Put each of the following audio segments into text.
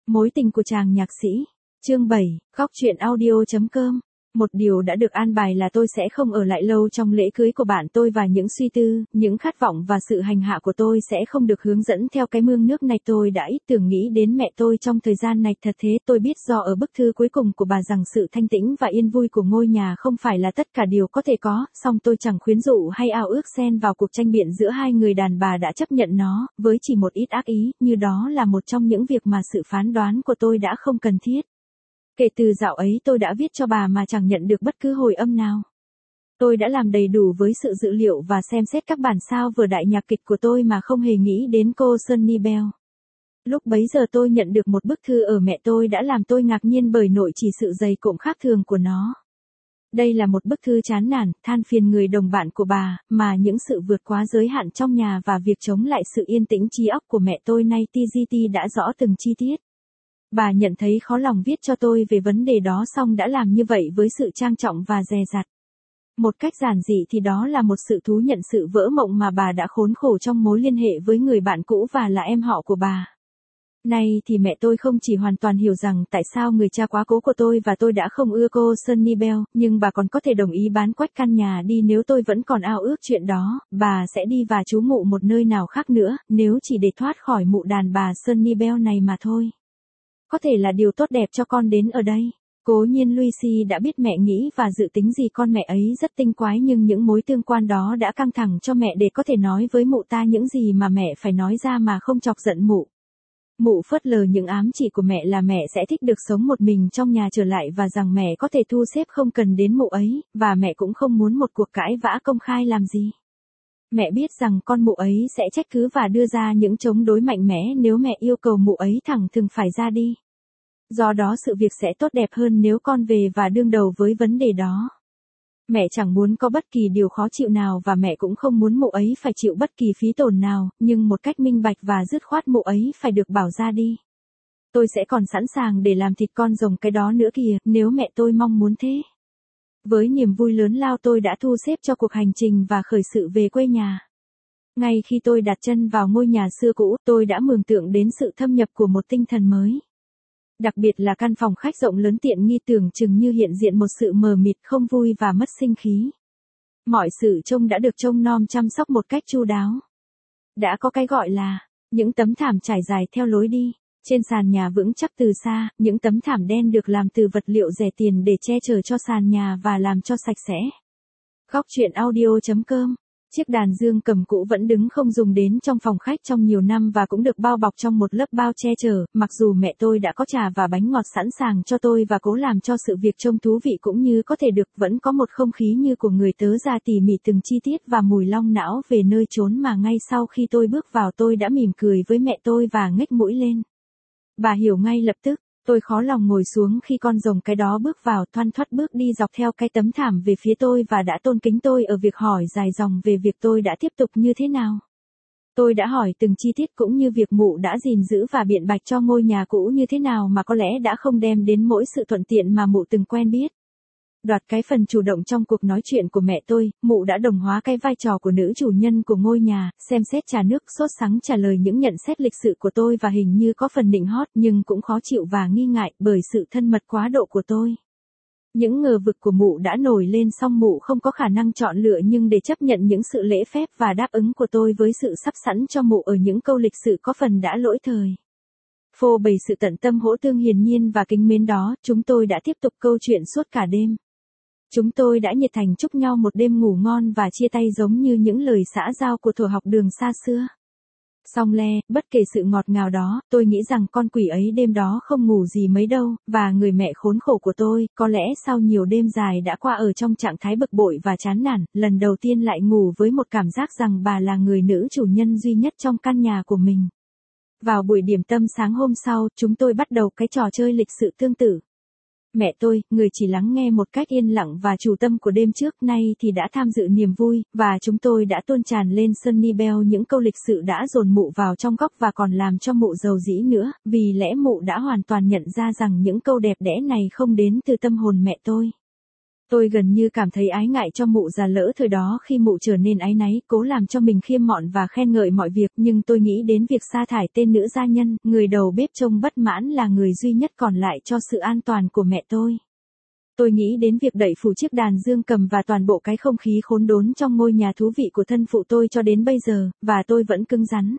Mối tình của chàng nhạc sĩ. Chương 7, Góc truyện audio.com. Một điều đã được an bài là tôi sẽ không ở lại lâu trong lễ cưới của bạn tôi và những suy tư, những khát vọng và sự hành hạ của tôi sẽ không được hướng dẫn theo cái mương nước này. Tôi đã ít tưởng nghĩ đến mẹ tôi trong thời gian này. Thật thế, tôi biết do ở bức thư cuối cùng của bà rằng sự thanh tĩnh và yên vui của ngôi nhà không phải là tất cả điều có thể có, song tôi chẳng khuyến dụ hay ao ước xen vào cuộc tranh biện giữa hai người. Đàn bà đã chấp nhận nó, với chỉ một ít ác ý, như đó là một trong những việc mà sự phán đoán của tôi đã không cần thiết. Kể từ dạo ấy tôi đã viết cho bà mà chẳng nhận được bất cứ hồi âm nào. Tôi đã làm đầy đủ với sự dự liệu và xem xét các bản sao vừa đại nhạc kịch của tôi mà không hề nghĩ đến cô Sunny Bell. Lúc bấy giờ tôi nhận được một bức thư ở mẹ tôi đã làm tôi ngạc nhiên bởi nội chỉ sự dày cộm khác thường của nó. Đây là một bức thư chán nản, than phiền người đồng bạn của bà, mà những sự vượt quá giới hạn trong nhà và việc chống lại sự yên tĩnh trí óc của mẹ tôi nay TGT đã rõ từng chi tiết. Bà nhận thấy khó lòng viết cho tôi về vấn đề đó song đã làm như vậy với sự trang trọng và dè dặt. Một cách giản dị thì đó là một sự thú nhận sự vỡ mộng mà bà đã khốn khổ trong mối liên hệ với người bạn cũ và là em họ của bà. Nay thì mẹ tôi không chỉ hoàn toàn hiểu rằng tại sao người cha quá cố của tôi và tôi đã không ưa cô Sunny Bell, nhưng bà còn có thể đồng ý bán quách căn nhà đi nếu tôi vẫn còn ao ước chuyện đó. Bà sẽ đi và trú ngụ một nơi nào khác nữa, nếu chỉ để thoát khỏi mụ đàn bà Sunny Bell này mà thôi. Có thể là điều tốt đẹp cho con đến ở đây. Cố nhiên Lucy đã biết mẹ nghĩ và dự tính gì. Con mẹ ấy rất tinh quái, nhưng những mối tương quan đó đã căng thẳng cho mẹ để có thể nói với mụ ta những gì mà mẹ phải nói ra mà không chọc giận mụ. Mụ phớt lờ những ám chỉ của mẹ là mẹ sẽ thích được sống một mình trong nhà trở lại và rằng mẹ có thể thu xếp không cần đến mụ ấy, và mẹ cũng không muốn một cuộc cãi vã công khai làm gì. Mẹ biết rằng con mụ ấy sẽ trách cứ và đưa ra những chống đối mạnh mẽ nếu mẹ yêu cầu mụ ấy thẳng thừng phải ra đi. Do đó sự việc sẽ tốt đẹp hơn nếu con về và đương đầu với vấn đề đó. Mẹ chẳng muốn có bất kỳ điều khó chịu nào và mẹ cũng không muốn mụ ấy phải chịu bất kỳ phí tổn nào, nhưng một cách minh bạch và dứt khoát mụ ấy phải được bảo ra đi. Tôi sẽ còn sẵn sàng để làm thịt con rồng cái đó nữa kìa, nếu mẹ tôi mong muốn thế. Với niềm vui lớn lao tôi đã thu xếp cho cuộc hành trình và khởi sự về quê nhà. Ngay khi tôi đặt chân vào ngôi nhà xưa cũ, tôi đã mường tượng đến sự thâm nhập của một tinh thần mới. Đặc biệt là căn phòng khách rộng lớn tiện nghi tưởng chừng như hiện diện một sự mờ mịt không vui và mất sinh khí. Mọi sự trông đã được trông nom chăm sóc một cách chu đáo. Đã có cái gọi là những tấm thảm trải dài theo lối đi. Trên sàn nhà vững chắc từ xa, những tấm thảm đen được làm từ vật liệu rẻ tiền để che chở cho sàn nhà và làm cho sạch sẽ. Góc truyện audio.com. Chiếc đàn dương cầm cũ vẫn đứng không dùng đến trong phòng khách trong nhiều năm và cũng được bao bọc trong một lớp bao che chở, mặc dù mẹ tôi đã có trà và bánh ngọt sẵn sàng cho tôi và cố làm cho sự việc trông thú vị cũng như có thể được, vẫn có một không khí như của người tớ ra tỉ mỉ từng chi tiết và mùi long não về nơi chốn mà ngay sau khi tôi bước vào tôi đã mỉm cười với mẹ tôi và nhếch mũi lên. Bà hiểu ngay lập tức. Tôi khó lòng ngồi xuống khi con rồng cái đó bước vào, thoăn thoắt bước đi dọc theo cái tấm thảm về phía tôi và đã tôn kính tôi ở việc hỏi dài dòng về việc tôi đã tiếp tục như thế nào. Tôi đã hỏi từng chi tiết cũng như việc mụ đã gìn giữ và biện bạch cho ngôi nhà cũ như thế nào mà có lẽ đã không đem đến mỗi sự thuận tiện mà mụ từng quen biết. Đoạt cái phần chủ động trong cuộc nói chuyện của mẹ tôi, mụ đã đồng hóa cái vai trò của nữ chủ nhân của ngôi nhà, xem xét trà nước sốt sắng trả lời những nhận xét lịch sự của tôi và hình như có phần nịnh hót nhưng cũng khó chịu và nghi ngại bởi sự thân mật quá độ của tôi. Những ngờ vực của mụ đã nổi lên song mụ không có khả năng chọn lựa nhưng để chấp nhận những sự lễ phép và đáp ứng của tôi với sự sắp sẵn cho mụ ở những câu lịch sự có phần đã lỗi thời. Phô bày sự tận tâm hỗ tương hiền nhiên và kính mến đó, chúng tôi đã tiếp tục câu chuyện suốt cả đêm. Chúng tôi đã nhiệt thành chúc nhau một đêm ngủ ngon và chia tay giống như những lời xã giao của thuở học đường xa xưa. Song le, bất kể sự ngọt ngào đó, tôi nghĩ rằng con quỷ ấy đêm đó không ngủ gì mấy đâu, và người mẹ khốn khổ của tôi, có lẽ sau nhiều đêm dài đã qua ở trong trạng thái bực bội và chán nản, lần đầu tiên lại ngủ với một cảm giác rằng bà là người nữ chủ nhân duy nhất trong căn nhà của mình. Vào buổi điểm tâm sáng hôm sau, chúng tôi bắt đầu cái trò chơi lịch sự tương tự. Mẹ tôi, người chỉ lắng nghe một cách yên lặng và chủ tâm của đêm trước, nay thì đã tham dự niềm vui, và chúng tôi đã tuôn tràn lên Sunny Bell những câu lịch sự đã dồn mụ vào trong góc và còn làm cho mụ giàu dĩ nữa, vì lẽ mụ đã hoàn toàn nhận ra rằng những câu đẹp đẽ này không đến từ tâm hồn mẹ tôi. Tôi gần như cảm thấy ái ngại cho mụ già lỡ thời đó khi mụ trở nên áy náy, cố làm cho mình khiêm mọn và khen ngợi mọi việc, nhưng tôi nghĩ đến việc sa thải tên nữ gia nhân, người đầu bếp trông bất mãn là người duy nhất còn lại cho sự an toàn của mẹ tôi. Tôi nghĩ đến việc đẩy phủ chiếc đàn dương cầm và toàn bộ cái không khí khốn đốn trong ngôi nhà thú vị của thân phụ tôi cho đến bây giờ, và tôi vẫn cứng rắn.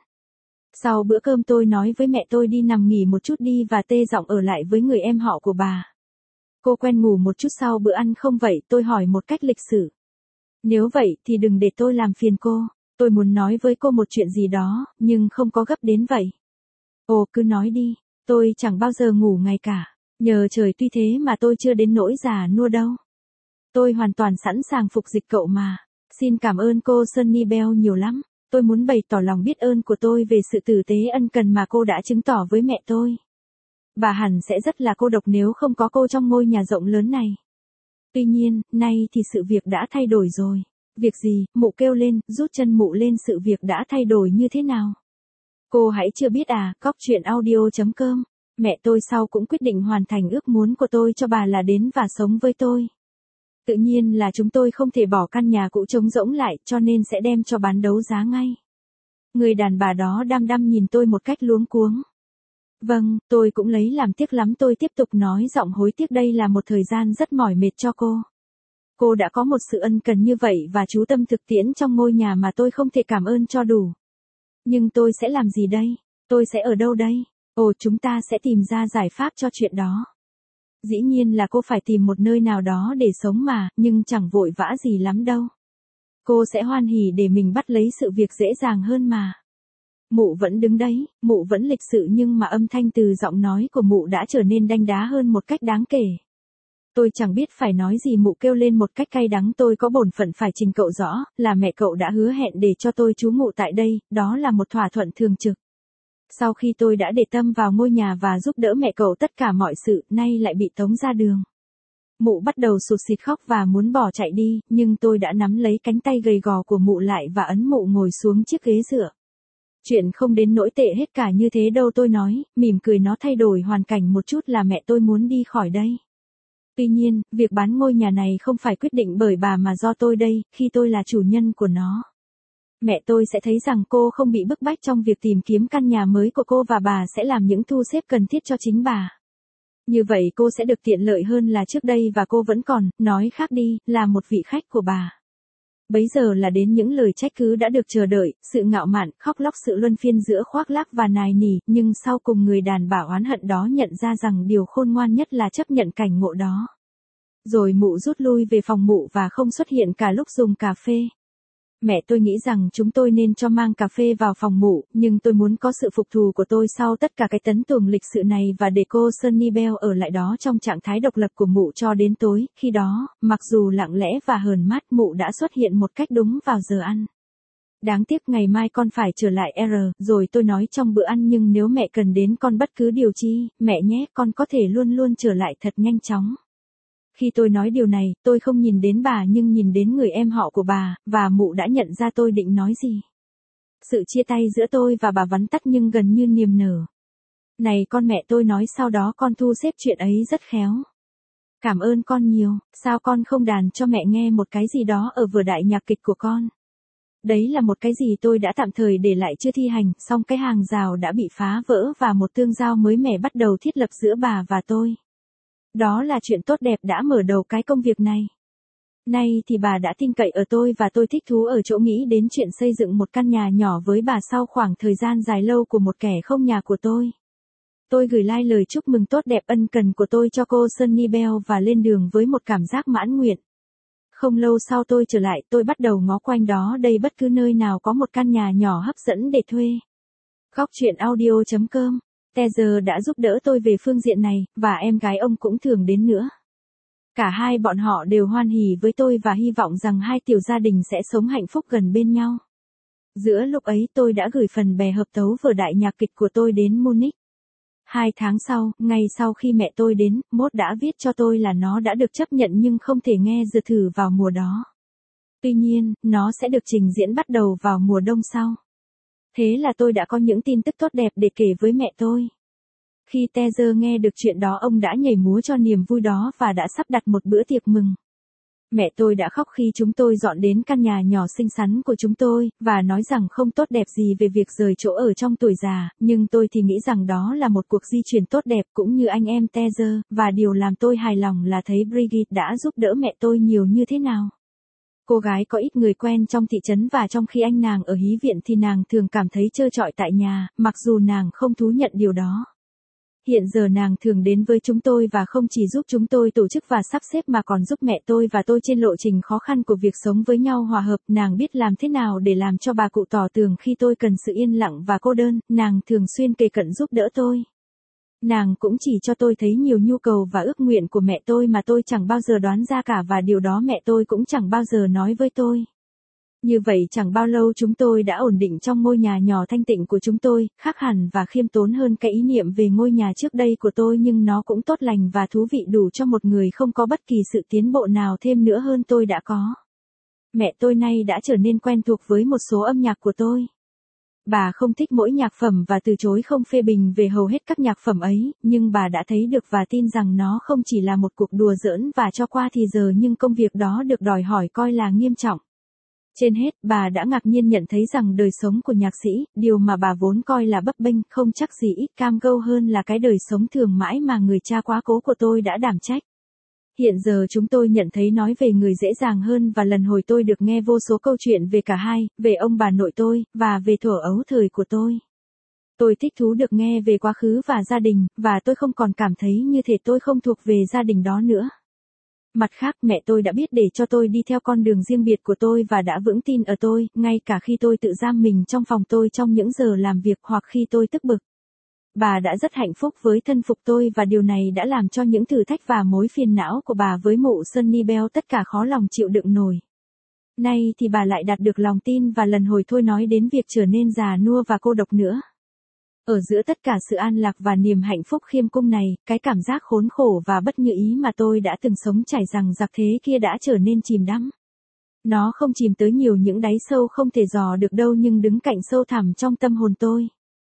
Sau bữa cơm tôi nói với mẹ tôi đi nằm nghỉ một chút đi và tê giọng ở lại với người em họ của bà. Cô quen ngủ một chút sau bữa ăn không vậy? Tôi hỏi một cách lịch sự. Nếu vậy thì đừng để tôi làm phiền cô. Tôi muốn nói với cô một chuyện gì đó, nhưng không có gấp đến vậy. Ồ, cứ nói đi. Tôi chẳng bao giờ ngủ ngày cả. Nhờ trời tuy thế mà tôi chưa đến nỗi già nua đâu. Tôi hoàn toàn sẵn sàng phục dịch cậu mà. Xin cảm ơn cô Sunny Bell nhiều lắm. Tôi muốn bày tỏ lòng biết ơn của tôi về sự tử tế ân cần mà cô đã chứng tỏ với mẹ tôi. Bà hẳn sẽ rất là cô độc nếu không có cô trong ngôi nhà rộng lớn này. Tuy nhiên, nay thì sự việc đã thay đổi rồi. Việc gì? Mụ kêu lên, rút chân mụ lên. Sự việc đã thay đổi như thế nào? Cô hãy chưa biết à? Cóc truyện audio.com. Mẹ tôi sau cũng quyết định hoàn thành ước muốn của tôi cho bà là đến và sống với tôi. Tự nhiên là chúng tôi không thể bỏ căn nhà cũ trống rỗng lại, cho nên sẽ đem cho bán đấu giá ngay. Người đàn bà đó đăm đăm nhìn tôi một cách luống cuống. Vâng, tôi cũng lấy làm tiếc lắm. Tôi tiếp tục nói giọng hối tiếc, đây là một thời gian rất mỏi mệt cho cô. Cô đã có một sự ân cần như vậy và chú tâm thực tiễn trong ngôi nhà mà tôi không thể cảm ơn cho đủ. Nhưng tôi sẽ làm gì đây? Tôi sẽ ở đâu đây? Ồ, chúng ta sẽ tìm ra giải pháp cho chuyện đó. Dĩ nhiên là cô phải tìm một nơi nào đó để sống mà, nhưng chẳng vội vã gì lắm đâu. Cô sẽ hoan hỉ để mình bắt lấy sự việc dễ dàng hơn mà. Mụ vẫn đứng đấy, mụ vẫn lịch sự nhưng mà âm thanh từ giọng nói của mụ đã trở nên đanh đá hơn một cách đáng kể. Tôi chẳng biết phải nói gì. Mụ kêu lên một cách cay đắng. Tôi có bổn phận phải trình cậu rõ, là mẹ cậu đã hứa hẹn để cho tôi trú ngụ tại đây, đó là một thỏa thuận thường trực. Sau khi tôi đã để tâm vào ngôi nhà và giúp đỡ mẹ cậu tất cả mọi sự, nay lại bị tống ra đường. Mụ bắt đầu sụt sịt khóc và muốn bỏ chạy đi, nhưng tôi đã nắm lấy cánh tay gầy gò của mụ lại và ấn mụ ngồi xuống chiếc ghế dựa. Chuyện không đến nỗi tệ hết cả như thế đâu, tôi nói, mỉm cười. Nó thay đổi hoàn cảnh một chút là mẹ tôi muốn đi khỏi đây. Tuy nhiên, việc bán ngôi nhà này không phải quyết định bởi bà mà do tôi đây, khi tôi là chủ nhân của nó. Mẹ tôi sẽ thấy rằng cô không bị bức bách trong việc tìm kiếm căn nhà mới của cô và bà sẽ làm những thu xếp cần thiết cho chính bà. Như vậy cô sẽ được tiện lợi hơn là trước đây và cô vẫn còn, nói khác đi, là một vị khách của bà. Bấy giờ là đến những lời trách cứ đã được chờ đợi, sự ngạo mạn, khóc lóc, sự luân phiên giữa khoác lác và nài nỉ, nhưng sau cùng người đàn bà oán hận đó nhận ra rằng điều khôn ngoan nhất là chấp nhận cảnh ngộ đó. Rồi mụ rút lui về phòng mụ và không xuất hiện cả lúc dùng cà phê. Mẹ tôi nghĩ rằng chúng tôi nên cho mang cà phê vào phòng mụ, nhưng tôi muốn có sự phục thù của tôi sau tất cả cái tấn tuồng lịch sự này và để cô Sunny Bell ở lại đó trong trạng thái độc lập của mụ cho đến tối. Khi đó, mặc dù lặng lẽ và hờn mát, mụ đã xuất hiện một cách đúng vào giờ ăn. Đáng tiếc ngày mai con phải trở lại rồi tôi nói trong bữa ăn, nhưng nếu mẹ cần đến con bất cứ điều chi, mẹ nhé, con có thể luôn luôn trở lại thật nhanh chóng. Khi tôi nói điều này, tôi không nhìn đến bà nhưng nhìn đến người em họ của bà, và mụ đã nhận ra tôi định nói gì. Sự chia tay giữa tôi và bà vắn tắt nhưng gần như niềm nở. Này con, mẹ tôi nói, sau đó con thu xếp chuyện ấy rất khéo. Cảm ơn con nhiều, sao con không đàn cho mẹ nghe một cái gì đó ở vở đại nhạc kịch của con? Đấy là một cái gì tôi đã tạm thời để lại chưa thi hành, song cái hàng rào đã bị phá vỡ và một tương giao mới mẻ bắt đầu thiết lập giữa bà và tôi. Đó là chuyện tốt đẹp đã mở đầu cái công việc này. Nay thì bà đã tin cậy ở tôi và tôi thích thú ở chỗ nghĩ đến chuyện xây dựng một căn nhà nhỏ với bà sau khoảng thời gian dài lâu của một kẻ không nhà của tôi. Tôi gửi like lời chúc mừng tốt đẹp ân cần của tôi cho cô Sunny Bell và lên đường với một cảm giác mãn nguyện. Không lâu sau tôi trở lại, tôi bắt đầu ngó quanh đó đây bất cứ nơi nào có một căn nhà nhỏ hấp dẫn để thuê. Góc truyện audio.com. Teaser đã giúp đỡ tôi về phương diện này, và em gái ông cũng thường đến nữa. Cả hai bọn họ đều hoan hỉ với tôi và hy vọng rằng hai tiểu gia đình sẽ sống hạnh phúc gần bên nhau. Giữa lúc ấy tôi đã gửi phần bè hợp tấu vở đại nhạc kịch của tôi đến Munich. 2 tháng sau, ngay sau khi mẹ tôi đến, Mốt đã viết cho tôi là nó đã được chấp nhận nhưng không thể nghe dự thử vào mùa đó. Tuy nhiên, nó sẽ được trình diễn bắt đầu vào mùa đông sau. Thế là tôi đã có những tin tức tốt đẹp để kể với mẹ tôi. Khi Teaser nghe được chuyện đó, ông đã nhảy múa cho niềm vui đó và đã sắp đặt một bữa tiệc mừng. Mẹ tôi đã khóc khi chúng tôi dọn đến căn nhà nhỏ xinh xắn của chúng tôi, và nói rằng không tốt đẹp gì về việc rời chỗ ở trong tuổi già, nhưng tôi thì nghĩ rằng đó là một cuộc di chuyển tốt đẹp cũng như anh em Teaser, và điều làm tôi hài lòng là thấy Brigitte đã giúp đỡ mẹ tôi nhiều như thế nào. Cô gái có ít người quen trong thị trấn và trong khi anh nàng ở hí viện thì nàng thường cảm thấy trơ trọi tại nhà, mặc dù nàng không thú nhận điều đó. Hiện giờ nàng thường đến với chúng tôi và không chỉ giúp chúng tôi tổ chức và sắp xếp mà còn giúp mẹ tôi và tôi trên lộ trình khó khăn của việc sống với nhau hòa hợp. Nàng biết làm thế nào để làm cho bà cụ tỏ tường khi tôi cần sự yên lặng và cô đơn, nàng thường xuyên kề cận giúp đỡ tôi. Nàng cũng chỉ cho tôi thấy nhiều nhu cầu và ước nguyện của mẹ tôi mà tôi chẳng bao giờ đoán ra cả, và điều đó mẹ tôi cũng chẳng bao giờ nói với tôi. Như vậy chẳng bao lâu chúng tôi đã ổn định trong ngôi nhà nhỏ thanh tịnh của chúng tôi, khác hẳn và khiêm tốn hơn cái ý niệm về ngôi nhà trước đây của tôi, nhưng nó cũng tốt lành và thú vị đủ cho một người không có bất kỳ sự tiến bộ nào thêm nữa hơn tôi đã có. Mẹ tôi nay đã trở nên quen thuộc với một số âm nhạc của tôi. Bà không thích mỗi nhạc phẩm và từ chối không phê bình về hầu hết các nhạc phẩm ấy, nhưng bà đã thấy được và tin rằng nó không chỉ là một cuộc đùa giỡn và cho qua thì giờ, nhưng công việc đó được đòi hỏi coi là nghiêm trọng. Trên hết, bà đã ngạc nhiên nhận thấy rằng đời sống của nhạc sĩ, điều mà bà vốn coi là bấp bênh, không chắc gì ít cam go hơn là cái đời sống thường mãi mà người cha quá cố của tôi đã đảm trách. Hiện giờ chúng tôi nhận thấy nói về người dễ dàng hơn, và lần hồi tôi được nghe vô số câu chuyện về cả hai, về ông bà nội tôi, và về thuở ấu thời của tôi. Tôi thích thú được nghe về quá khứ và gia đình, và tôi không còn cảm thấy như thể tôi không thuộc về gia đình đó nữa. Mặt khác, mẹ tôi đã biết để cho tôi đi theo con đường riêng biệt của tôi và đã vững tin ở tôi, ngay cả khi tôi tự giam mình trong phòng tôi trong những giờ làm việc hoặc khi tôi tức bực. Bà đã rất hạnh phúc với thân phục tôi, và điều này đã làm cho những thử thách và mối phiền não của bà với mụ Sunny Bell tất cả khó lòng chịu đựng nổi. Nay thì bà lại đạt được lòng tin, và lần hồi thôi nói đến việc trở nên già nua và cô độc nữa. Ở giữa tất cả sự an lạc và niềm hạnh phúc khiêm cung này, cái cảm giác khốn khổ và bất như ý mà tôi đã từng sống trải rằng giặc thế kia đã trở nên chìm đắm. Nó không chìm tới nhiều những đáy sâu không thể dò được đâu, nhưng đứng cạnh sâu thẳm trong tâm hồn tôi.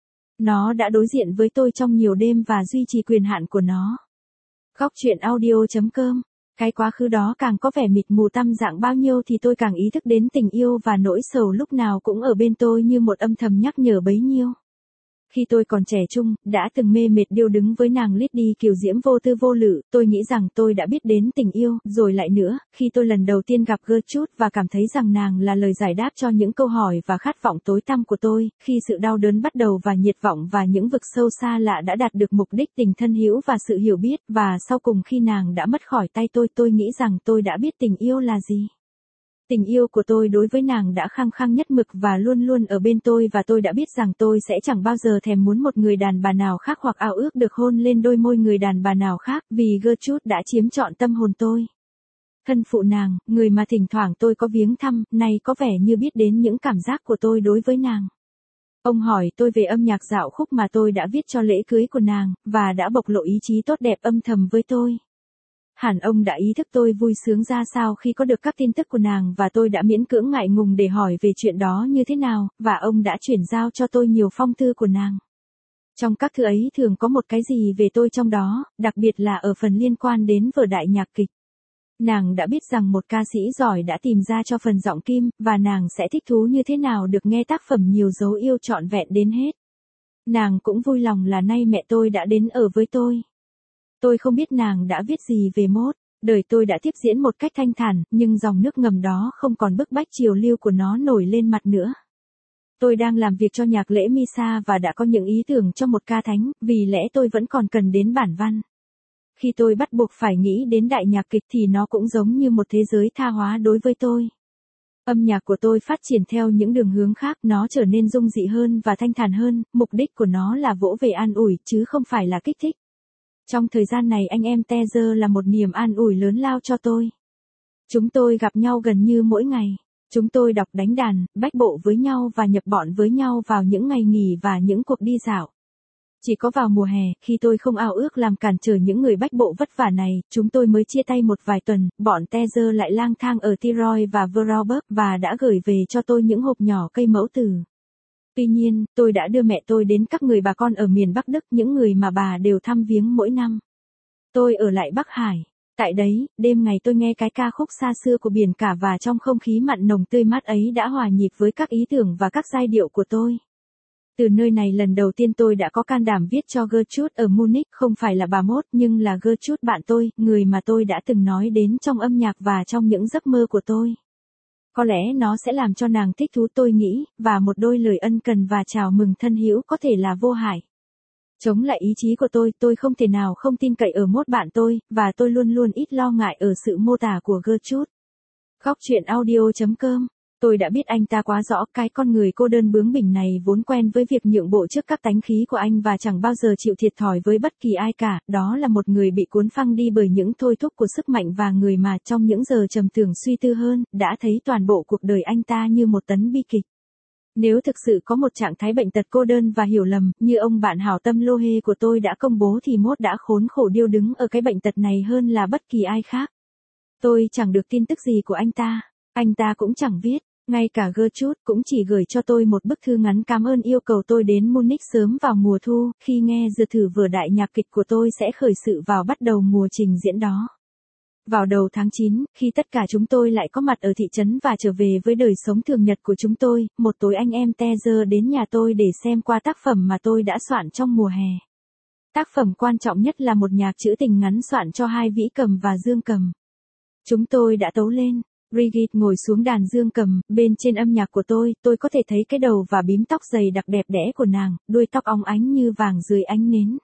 Nó đã đối diện với tôi trong nhiều đêm và duy trì quyền hạn của nó. Góc truyện audio.com. Cái quá khứ đó càng có vẻ mịt mù tăm dạng bao nhiêu thì tôi càng ý thức đến tình yêu và nỗi sầu lúc nào cũng ở bên tôi như một âm thầm nhắc nhở bấy nhiêu. Khi tôi còn trẻ trung, đã từng mê mệt điêu đứng với nàng Lydie kiều diễm vô tư vô lự, tôi nghĩ rằng tôi đã biết đến tình yêu, rồi lại nữa, khi tôi lần đầu tiên gặp Gertrude và cảm thấy rằng nàng là lời giải đáp cho những câu hỏi và khát vọng tối tăm của tôi, khi sự đau đớn bắt đầu và nhiệt vọng và những vực sâu xa lạ đã đạt được mục đích tình thân hữu và sự hiểu biết, và sau cùng khi nàng đã mất khỏi tay tôi nghĩ rằng tôi đã biết tình yêu là gì. Tình yêu của tôi đối với nàng đã khăng khăng nhất mực và luôn luôn ở bên tôi, và tôi đã biết rằng tôi sẽ chẳng bao giờ thèm muốn một người đàn bà nào khác hoặc ao ước được hôn lên đôi môi người đàn bà nào khác, vì Gertrude đã chiếm trọn tâm hồn tôi. Thân phụ nàng, người mà thỉnh thoảng tôi có viếng thăm, nay có vẻ như biết đến những cảm giác của tôi đối với nàng. Ông hỏi tôi về âm nhạc dạo khúc mà tôi đã viết cho lễ cưới của nàng, và đã bộc lộ ý chí tốt đẹp âm thầm với tôi. Hẳn ông đã ý thức tôi vui sướng ra sao khi có được các tin tức của nàng, và tôi đã miễn cưỡng ngại ngùng để hỏi về chuyện đó như thế nào, và ông đã chuyển giao cho tôi nhiều phong thư của nàng. Trong các thư ấy thường có một cái gì về tôi trong đó, đặc biệt là ở phần liên quan đến vở đại nhạc kịch. Nàng đã biết rằng một ca sĩ giỏi đã tìm ra cho phần giọng kim, và nàng sẽ thích thú như thế nào được nghe tác phẩm nhiều dấu yêu trọn vẹn đến hết. Nàng cũng vui lòng là nay mẹ tôi đã đến ở với tôi. Tôi không biết nàng đã viết gì về mốt, đời tôi đã tiếp diễn một cách thanh thản, nhưng dòng nước ngầm đó không còn bức bách chiều lưu của nó nổi lên mặt nữa. Tôi đang làm việc cho nhạc lễ Misa và đã có những ý tưởng cho một ca thánh, vì lẽ tôi vẫn còn cần đến bản văn. Khi tôi bắt buộc phải nghĩ đến đại nhạc kịch thì nó cũng giống như một thế giới tha hóa đối với tôi. Âm nhạc của tôi phát triển theo những đường hướng khác, nó trở nên dung dị hơn và thanh thản hơn, mục đích của nó là vỗ về an ủi, chứ không phải là kích thích. Trong thời gian này anh em Teaser là một niềm an ủi lớn lao cho tôi. Chúng tôi gặp nhau gần như mỗi ngày. Chúng tôi đọc, đánh đàn, bách bộ với nhau và nhập bọn với nhau vào những ngày nghỉ và những cuộc đi dạo. Chỉ có vào mùa hè, khi tôi không ao ước làm cản trở những người bách bộ vất vả này, chúng tôi mới chia tay một vài tuần, bọn Teaser lại lang thang ở Tirol và Vorarlberg và đã gửi về cho tôi những hộp nhỏ cây mẫu từ. Tuy nhiên, tôi đã đưa mẹ tôi đến các người bà con ở miền Bắc Đức, những người mà bà đều thăm viếng mỗi năm. Tôi ở lại Bắc Hải. Tại đấy, đêm ngày tôi nghe cái ca khúc xa xưa của biển cả và trong không khí mặn nồng tươi mát ấy đã hòa nhịp với các ý tưởng và các giai điệu của tôi. Từ nơi này lần đầu tiên tôi đã có can đảm viết cho Gertrude ở Munich, không phải là bà Mốt nhưng là Gertrude bạn tôi, người mà tôi đã từng nói đến trong âm nhạc và trong những giấc mơ của tôi. Có lẽ nó sẽ làm cho nàng thích thú tôi nghĩ, và một đôi lời ân cần và chào mừng thân hữu có thể là vô hại. Chống lại ý chí của tôi không thể nào không tin cậy ở Mốt bạn tôi, và tôi luôn luôn ít lo ngại ở sự mô tả của Gertrude. Góc truyện audio.com. Tôi đã biết anh ta quá rõ, cái con người cô đơn bướng bỉnh này vốn quen với việc nhượng bộ trước các tánh khí của anh và chẳng bao giờ chịu thiệt thòi với bất kỳ ai cả, đó là một người bị cuốn phăng đi bởi những thôi thúc của sức mạnh và người mà trong những giờ trầm tưởng suy tư hơn, đã thấy toàn bộ cuộc đời anh ta như một tấn bi kịch. Nếu thực sự có một trạng thái bệnh tật cô đơn và hiểu lầm, như ông bạn hảo tâm lô hê của tôi đã công bố thì Mốt đã khốn khổ điêu đứng ở cái bệnh tật này hơn là bất kỳ ai khác. Tôi chẳng được tin tức gì của anh ta cũng chẳng viết. Ngay cả Gertrude cũng chỉ gửi cho tôi một bức thư ngắn cảm ơn yêu cầu tôi đến Munich sớm vào mùa thu, khi nghe dự thử vừa đại nhạc kịch của tôi sẽ khởi sự vào bắt đầu mùa trình diễn đó. Vào đầu tháng 9, khi tất cả chúng tôi lại có mặt ở thị trấn và trở về với đời sống thường nhật của chúng tôi, một tối anh em Tezer đến nhà tôi để xem qua tác phẩm mà tôi đã soạn trong mùa hè. Tác phẩm quan trọng nhất là một nhạc trữ tình ngắn soạn cho hai vĩ cầm và dương cầm. Chúng tôi đã tấu lên. Brigitte ngồi xuống đàn dương cầm, bên trên âm nhạc của tôi có thể thấy cái đầu và bím tóc dày đặc đẹp đẽ của nàng, đuôi tóc óng ánh như vàng dưới ánh nến.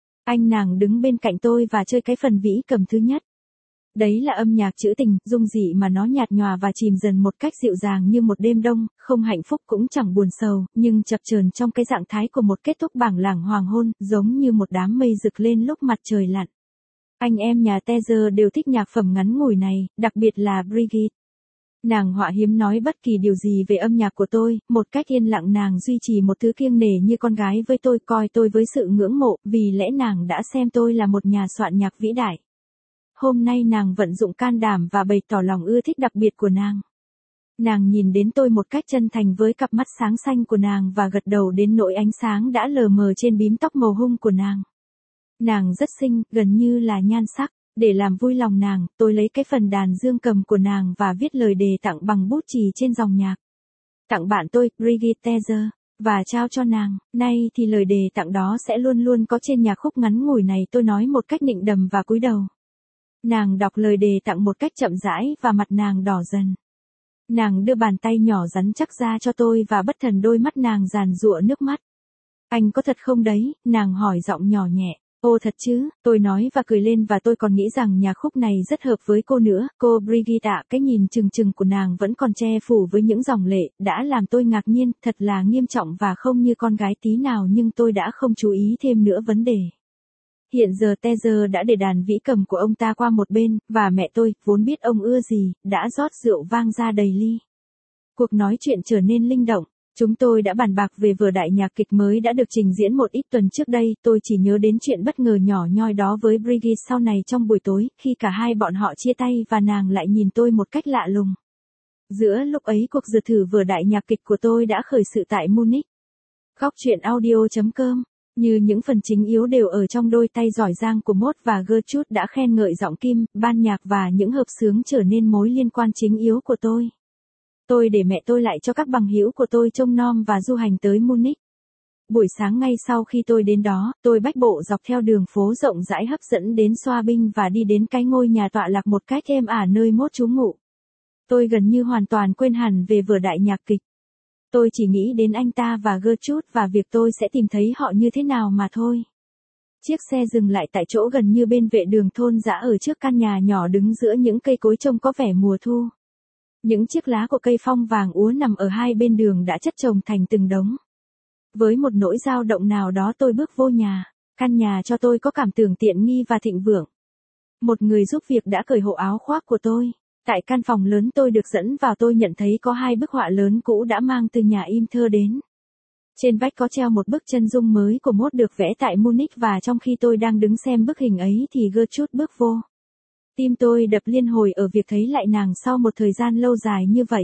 Nàng đứng bên cạnh tôi và chơi cái phần vĩ cầm thứ nhất. Đấy là âm nhạc trữ tình, dung dị mà nó nhạt nhòa và chìm dần một cách dịu dàng như một đêm đông, không hạnh phúc cũng chẳng buồn sầu, nhưng chập chờn trong cái trạng thái của một kết thúc bảng lảng hoàng hôn, giống như một đám mây rực lên lúc mặt trời lặn. Anh em nhà Tezer đều thích nhạc phẩm ngắn ngủi này, đặc biệt là Brigitte. Nàng họa hiếm nói bất kỳ điều gì về âm nhạc của tôi, một cách yên lặng nàng duy trì một thứ kiêng nể như con gái với tôi, coi tôi với sự ngưỡng mộ, vì lẽ nàng đã xem tôi là một nhà soạn nhạc vĩ đại. Hôm nay nàng vận dụng can đảm và bày tỏ lòng ưa thích đặc biệt của nàng. Nàng nhìn đến tôi một cách chân thành với cặp mắt sáng xanh của nàng và gật đầu đến nỗi ánh sáng đã lờ mờ trên bím tóc màu hung của nàng. Nàng rất xinh, gần như là nhan sắc. Để làm vui lòng nàng, tôi lấy cái phần đàn dương cầm của nàng và viết lời đề tặng bằng bút chì trên dòng nhạc. Tặng bạn tôi, Brigitte Tezer, và trao cho nàng. Nay thì lời đề tặng đó sẽ luôn luôn có trên nhạc khúc ngắn ngủi này, tôi nói một cách nịnh đầm và cúi đầu. Nàng đọc lời đề tặng một cách chậm rãi và mặt nàng đỏ dần. Nàng đưa bàn tay nhỏ rắn chắc ra cho tôi và bất thần đôi mắt nàng giàn giụa nước mắt. Anh có thật không đấy? Nàng hỏi giọng nhỏ nhẹ. Ô thật chứ, tôi nói và cười lên và tôi còn nghĩ rằng nhạc khúc này rất hợp với cô nữa, cô Brigitte ạ. Cái nhìn trừng trừng của nàng vẫn còn che phủ với những dòng lệ, đã làm tôi ngạc nhiên, thật là nghiêm trọng và không như con gái tí nào, nhưng tôi đã không chú ý thêm nữa vấn đề. Hiện giờ Tezer đã để đàn vĩ cầm của ông ta qua một bên, và mẹ tôi, vốn biết ông ưa gì, đã rót rượu vang ra đầy ly. Cuộc nói chuyện trở nên linh động. Chúng tôi đã bàn bạc về vở đại nhạc kịch mới đã được trình diễn một ít tuần trước đây, tôi chỉ nhớ đến chuyện bất ngờ nhỏ nhoi đó với Brigitte sau này trong buổi tối, khi cả hai bọn họ chia tay và nàng lại nhìn tôi một cách lạ lùng. Giữa lúc ấy cuộc duyệt thử vở đại nhạc kịch của tôi đã khởi sự tại Munich. Góc truyện audio.com. Như những phần chính yếu đều ở trong đôi tay giỏi giang của Mốt và Gertrude đã khen ngợi giọng Kim, ban nhạc và những hợp xướng trở nên mối liên quan chính yếu của tôi. Tôi để mẹ tôi lại cho các bằng hữu của tôi trông nom và du hành tới Munich. Buổi sáng ngay sau khi tôi đến đó, tôi bách bộ dọc theo đường phố rộng rãi hấp dẫn đến Xoa Binh và đi đến cái ngôi nhà tọa lạc một cách êm ả nơi Mốt trú ngụ. Tôi gần như hoàn toàn quên hẳn về vở đại nhạc kịch. Tôi chỉ nghĩ đến anh ta và Gertrude và việc tôi sẽ tìm thấy họ như thế nào mà thôi. Chiếc xe dừng lại tại chỗ gần như bên vệ đường thôn dã ở trước căn nhà nhỏ đứng giữa những cây cối trông có vẻ mùa thu. Những chiếc lá của cây phong vàng úa nằm ở hai bên đường đã chất chồng thành từng đống. Với một nỗi dao động nào đó tôi bước vô nhà. Căn nhà cho tôi có cảm tưởng tiện nghi và thịnh vượng. Một người giúp việc đã cởi hộ áo khoác của tôi. Tại căn phòng lớn tôi được dẫn vào, tôi nhận thấy có hai bức họa lớn cũ đã mang từ nhà in thơ đến. Trên vách có treo một bức chân dung mới của Mốt được vẽ tại Munich, và trong khi tôi đang đứng xem bức hình ấy thì Gertrude bước vô. Tim tôi đập liên hồi ở việc thấy lại nàng sau một thời gian lâu dài như vậy.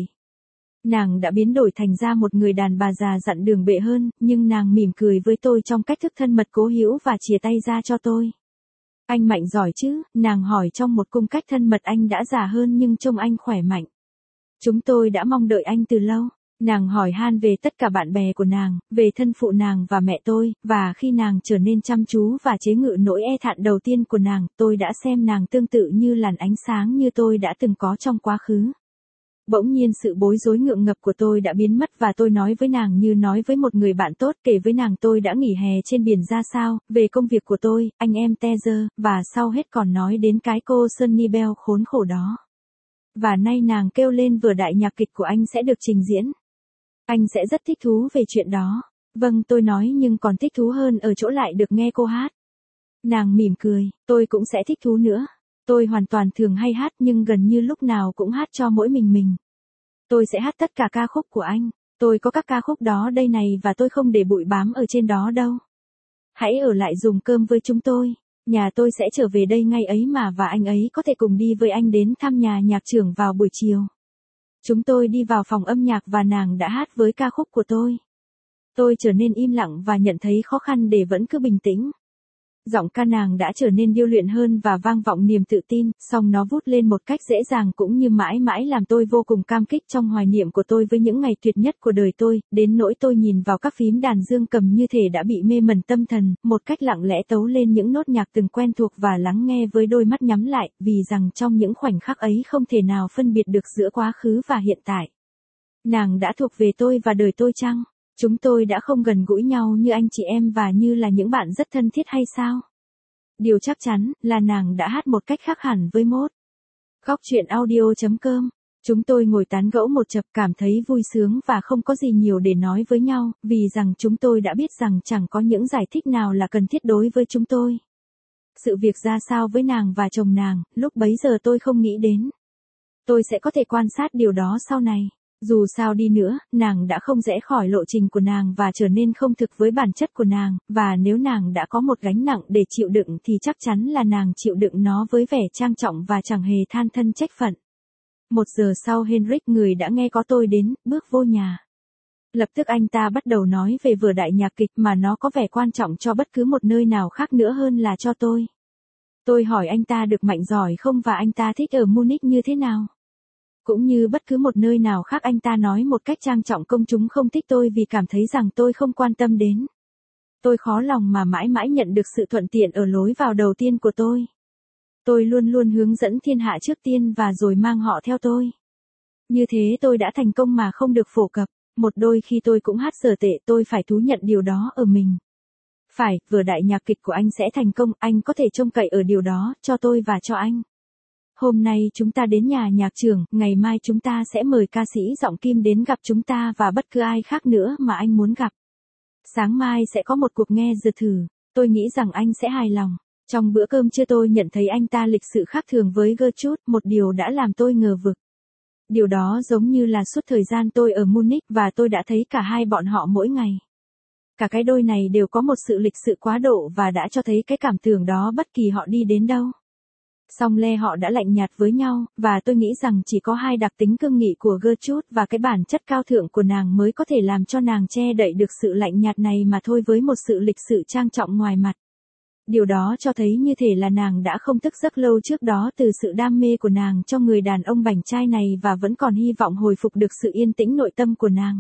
Nàng đã biến đổi thành ra một người đàn bà già dặn đường bệ hơn, nhưng nàng mỉm cười với tôi trong cách thức thân mật cố hữu và chìa tay ra cho tôi. Anh mạnh giỏi chứ, nàng hỏi trong một cung cách thân mật. Anh đã già hơn nhưng trông anh khỏe mạnh. Chúng tôi đã mong đợi anh từ lâu. Nàng hỏi han về tất cả bạn bè của nàng, về thân phụ nàng và mẹ tôi, và khi nàng trở nên chăm chú và chế ngự nỗi e thẹn đầu tiên của nàng, tôi đã xem nàng tương tự như làn ánh sáng như tôi đã từng có trong quá khứ. Bỗng nhiên sự bối rối ngượng ngập của tôi đã biến mất và tôi nói với nàng như nói với một người bạn tốt, kể với nàng tôi đã nghỉ hè trên biển ra sao, về công việc của tôi, anh em Teaser, và sau hết còn nói đến cái cô Sunnybell khốn khổ đó. Và nay nàng kêu lên vở đại nhạc kịch của anh sẽ được trình diễn. Anh sẽ rất thích thú về chuyện đó. Vâng, tôi nói, nhưng còn thích thú hơn ở chỗ lại được nghe cô hát. Nàng mỉm cười, tôi cũng sẽ thích thú nữa. Tôi hoàn toàn thường hay hát nhưng gần như lúc nào cũng hát cho mỗi mình. Tôi sẽ hát tất cả ca khúc của anh. Tôi có các ca khúc đó đây này và tôi không để bụi bám ở trên đó đâu. Hãy ở lại dùng cơm với chúng tôi. Nhà tôi sẽ trở về đây ngay ấy mà và anh ấy có thể cùng đi với anh đến thăm nhà nhạc trưởng vào buổi chiều. Chúng tôi đi vào phòng âm nhạc và nàng đã hát với ca khúc của tôi. Tôi trở nên im lặng và nhận thấy khó khăn để vẫn cứ bình tĩnh. Giọng ca nàng đã trở nên điêu luyện hơn và vang vọng niềm tự tin, song nó vút lên một cách dễ dàng cũng như mãi mãi làm tôi vô cùng cam kích trong hoài niệm của tôi với những ngày tuyệt nhất của đời tôi, đến nỗi tôi nhìn vào các phím đàn dương cầm như thể đã bị mê mẩn tâm thần, một cách lặng lẽ tấu lên những nốt nhạc từng quen thuộc và lắng nghe với đôi mắt nhắm lại, vì rằng trong những khoảnh khắc ấy không thể nào phân biệt được giữa quá khứ và hiện tại. Nàng đã thuộc về tôi và đời tôi chăng? Chúng tôi đã không gần gũi nhau như anh chị em và như là những bạn rất thân thiết hay sao? Điều chắc chắn là nàng đã hát một cách khác hẳn với Mốt. Góc truyện audio.com. Chúng tôi ngồi tán gẫu một chập, cảm thấy vui sướng và không có gì nhiều để nói với nhau, vì rằng chúng tôi đã biết rằng chẳng có những giải thích nào là cần thiết đối với chúng tôi. Sự việc ra sao với nàng và chồng nàng, lúc bấy giờ tôi không nghĩ đến. Tôi sẽ có thể quan sát điều đó sau này. Dù sao đi nữa, nàng đã không rẽ khỏi lộ trình của nàng và trở nên không thực với bản chất của nàng, và nếu nàng đã có một gánh nặng để chịu đựng thì chắc chắn là nàng chịu đựng nó với vẻ trang trọng và chẳng hề than thân trách phận. 1 giờ sau Henrik, người đã nghe có tôi đến, bước vô nhà. Lập tức anh ta bắt đầu nói về vở đại nhạc kịch mà nó có vẻ quan trọng cho bất cứ một nơi nào khác nữa hơn là cho tôi. Tôi hỏi anh ta được mạnh giỏi không và anh ta thích ở Munich như thế nào. Cũng như bất cứ một nơi nào khác, anh ta nói một cách trang trọng công chúng không thích tôi vì cảm thấy rằng tôi không quan tâm đến. Tôi khó lòng mà mãi mãi nhận được sự thuận tiện ở lối vào đầu tiên của tôi. Tôi luôn luôn hướng dẫn thiên hạ trước tiên và rồi mang họ theo tôi. Như thế tôi đã thành công mà không được phổ cập. Một đôi khi tôi cũng hát dở tệ, tôi phải thú nhận điều đó ở mình. Phải, vở đại nhạc kịch của anh sẽ thành công, anh có thể trông cậy ở điều đó, cho tôi và cho anh. Hôm nay chúng ta đến nhà nhạc trưởng, ngày mai chúng ta sẽ mời ca sĩ giọng kim đến gặp chúng ta và bất cứ ai khác nữa mà anh muốn gặp. Sáng mai sẽ có một cuộc nghe giờ thử, tôi nghĩ rằng anh sẽ hài lòng. Trong bữa cơm trưa tôi nhận thấy anh ta lịch sự khác thường với Gertrude, một điều đã làm tôi ngờ vực. Điều đó giống như là suốt thời gian tôi ở Munich và tôi đã thấy cả hai bọn họ mỗi ngày. Cả cái đôi này đều có một sự lịch sự quá độ và đã cho thấy cái cảm tưởng đó bất kỳ họ đi đến đâu. Song le họ đã lạnh nhạt với nhau, và tôi nghĩ rằng chỉ có hai đặc tính cương nghị của Gertrude và cái bản chất cao thượng của nàng mới có thể làm cho nàng che đậy được sự lạnh nhạt này mà thôi với một sự lịch sự trang trọng ngoài mặt. Điều đó cho thấy như thể là nàng đã không thức giấc lâu trước đó từ sự đam mê của nàng cho người đàn ông bảnh trai này và vẫn còn hy vọng hồi phục được sự yên tĩnh nội tâm của nàng.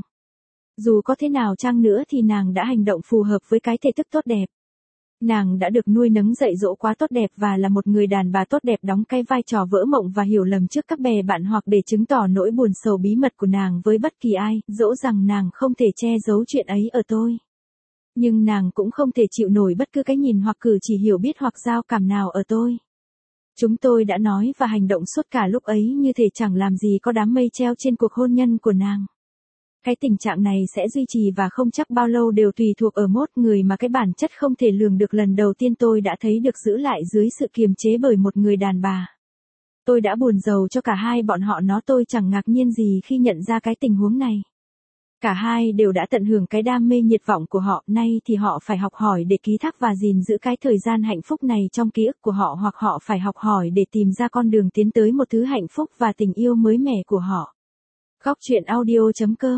Dù có thế nào chăng nữa thì nàng đã hành động phù hợp với cái thể thức tốt đẹp. Nàng đã được nuôi nấng dạy dỗ quá tốt đẹp và là một người đàn bà tốt đẹp đóng cái vai trò vỡ mộng và hiểu lầm trước các bè bạn hoặc để chứng tỏ nỗi buồn sầu bí mật của nàng với bất kỳ ai, dẫu rằng nàng không thể che giấu chuyện ấy ở tôi. Nhưng nàng cũng không thể chịu nổi bất cứ cái nhìn hoặc cử chỉ hiểu biết hoặc giao cảm nào ở tôi. Chúng tôi đã nói và hành động suốt cả lúc ấy như thể chẳng làm gì có đám mây treo trên cuộc hôn nhân của nàng. Cái tình trạng này sẽ duy trì và không chắc bao lâu đều tùy thuộc ở Mốt, người mà cái bản chất không thể lường được lần đầu tiên tôi đã thấy được giữ lại dưới sự kiềm chế bởi một người đàn bà. Tôi đã buồn rầu cho cả hai bọn họ, tôi chẳng ngạc nhiên gì khi nhận ra cái tình huống này. Cả hai đều đã tận hưởng cái đam mê nhiệt vọng của họ, nay thì họ phải học hỏi để ký thác và gìn giữ cái thời gian hạnh phúc này trong ký ức của họ, hoặc họ phải học hỏi để tìm ra con đường tiến tới một thứ hạnh phúc và tình yêu mới mẻ của họ. Góc truyện audio.com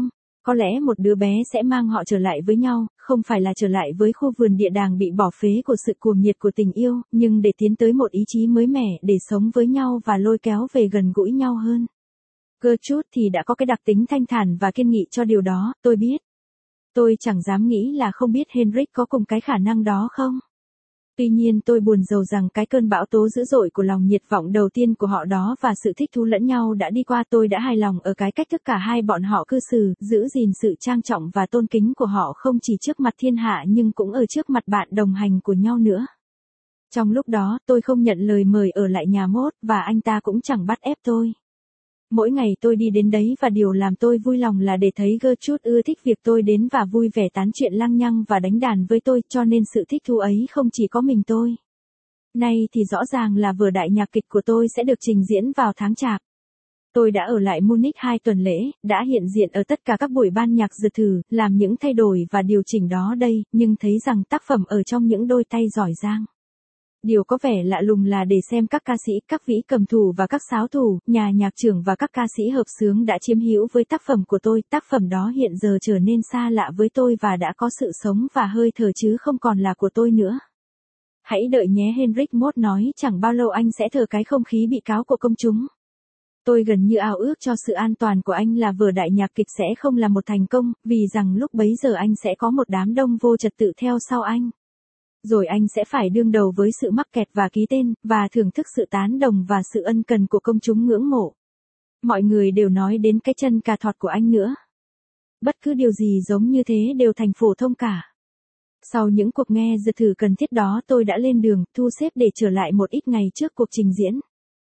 Có lẽ một đứa bé sẽ mang họ trở lại với nhau, không phải là trở lại với khu vườn địa đàng bị bỏ phế của sự cuồng nhiệt của tình yêu, nhưng để tiến tới một ý chí mới mẻ để sống với nhau và lôi kéo về gần gũi nhau hơn. Gertrude thì đã có cái đặc tính thanh thản và kiên nghị cho điều đó, tôi biết. Tôi chẳng dám nghĩ là không biết Henrik có cùng cái khả năng đó không. Tuy nhiên tôi buồn rầu rằng cái cơn bão tố dữ dội của lòng nhiệt vọng đầu tiên của họ đó và sự thích thú lẫn nhau đã đi qua. Tôi đã hài lòng ở cái cách thức cả hai bọn họ cư xử, giữ gìn sự trang trọng và tôn kính của họ không chỉ trước mặt thiên hạ nhưng cũng ở trước mặt bạn đồng hành của nhau nữa. Trong lúc đó, tôi không nhận lời mời ở lại nhà mốt và anh ta cũng chẳng bắt ép tôi. Mỗi ngày tôi đi đến đấy và điều làm tôi vui lòng là để thấy Gertrude ưa thích việc tôi đến và vui vẻ tán chuyện lăng nhăng và đánh đàn với tôi, cho nên sự thích thú ấy không chỉ có mình tôi. Nay thì rõ ràng là vở đại nhạc kịch của tôi sẽ được trình diễn vào tháng Chạp. Tôi đã ở lại Munich 2 tuần lễ, đã hiện diện ở tất cả các buổi ban nhạc dự thử, làm những thay đổi và điều chỉnh đó đây, nhưng thấy rằng tác phẩm ở trong những đôi tay giỏi giang. Điều có vẻ lạ lùng là để xem các ca sĩ, các vĩ cầm thủ và các sáo thủ, nhà nhạc trưởng và các ca sĩ hợp xướng đã chiếm hữu với tác phẩm của tôi. Tác phẩm đó hiện giờ trở nên xa lạ với tôi và đã có sự sống và hơi thở chứ không còn là của tôi nữa. Hãy đợi nhé, Henrik Mốt nói, chẳng bao lâu anh sẽ thở cái không khí bị cáo của công chúng. Tôi gần như ao ước cho sự an toàn của anh là vở đại nhạc kịch sẽ không là một thành công, vì rằng lúc bấy giờ anh sẽ có một đám đông vô trật tự theo sau anh. Rồi anh sẽ phải đương đầu với sự mắc kẹt và ký tên, và thưởng thức sự tán đồng và sự ân cần của công chúng ngưỡng mộ. Mọi người đều nói đến cái chân cà thọt của anh nữa. Bất cứ điều gì giống như thế đều thành phổ thông cả. Sau những cuộc nghe dự thử cần thiết đó tôi đã lên đường, thu xếp để trở lại một ít ngày trước cuộc trình diễn.